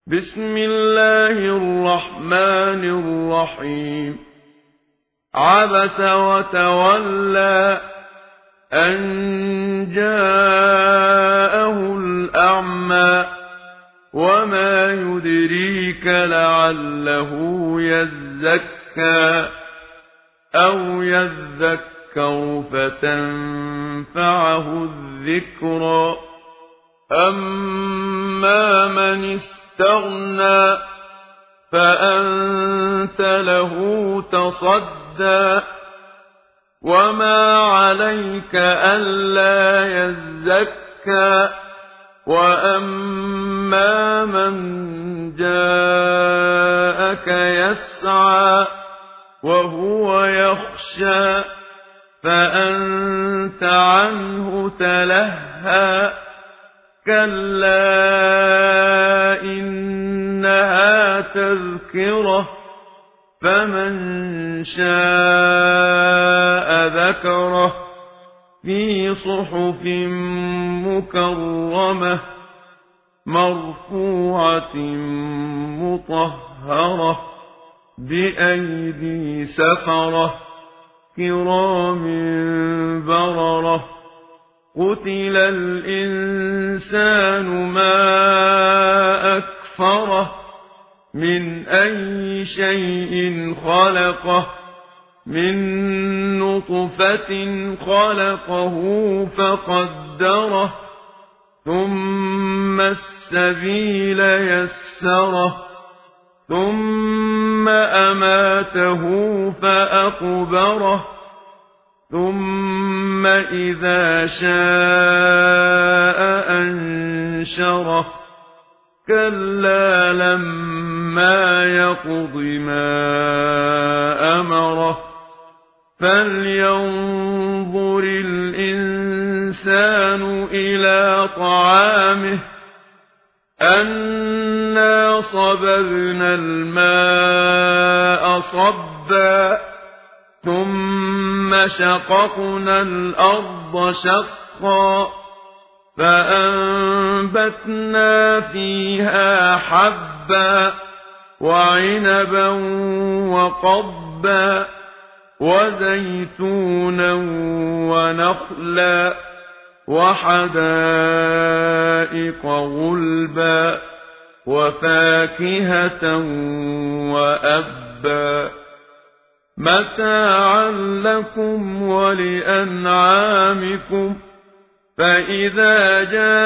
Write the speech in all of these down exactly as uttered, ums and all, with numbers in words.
بسم الله الرحمن الرحيم عبس وتولى أن جاءه الأعمى وما يدريك لعله يزكى أو يذكر فتنفعه الذكرى أما من استغنى فأنت له تصدى وما عليك ألا يزكى وأما من جاءك يسعى وهو يخشى فأنت عنه تلهى كلا إنها تذكرة فمن شاء ذكره في صحف مكرمة مرفوعة مطهرة بأيدي سفرة كرام بررة قتل الإنسان ما أكفره من أي شيء خلقه من نطفة خلقه فقدره ثم السبيل يسره ثم أماته فأقبره ثم إذا شاء أنشره كلا لما يقض ما أمره فلينظر الإنسان إلى طعامه أنا صببنا الماء صبا ثم شققنا الأرض شقا فأنبتنا فيها حبا وعنبا وقضبا وزيتونا ونخلا وحدائق غلبا وفاكهة وأبا متاعا لكم ولأنعامكم فإذا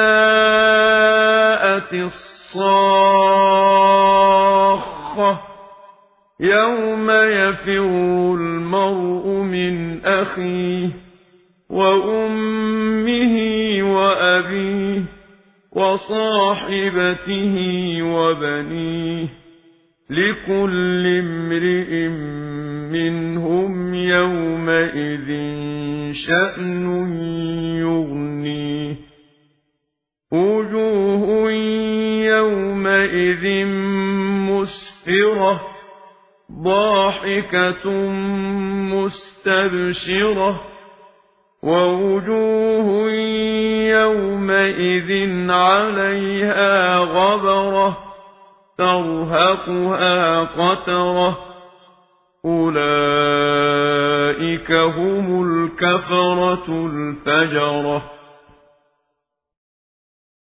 جاءت الصاخة يوم يفر المرء من أخيه وأمه وأبيه وصاحبته وبنيه لكل امرئ منهم يومئذ شأن يغنيه وجوه يومئذ مسفرة ضاحكة مستبشرة ووجوه يومئذ عليها غبرة ترهقها قترة أولئك هم الكفرة الفجرة.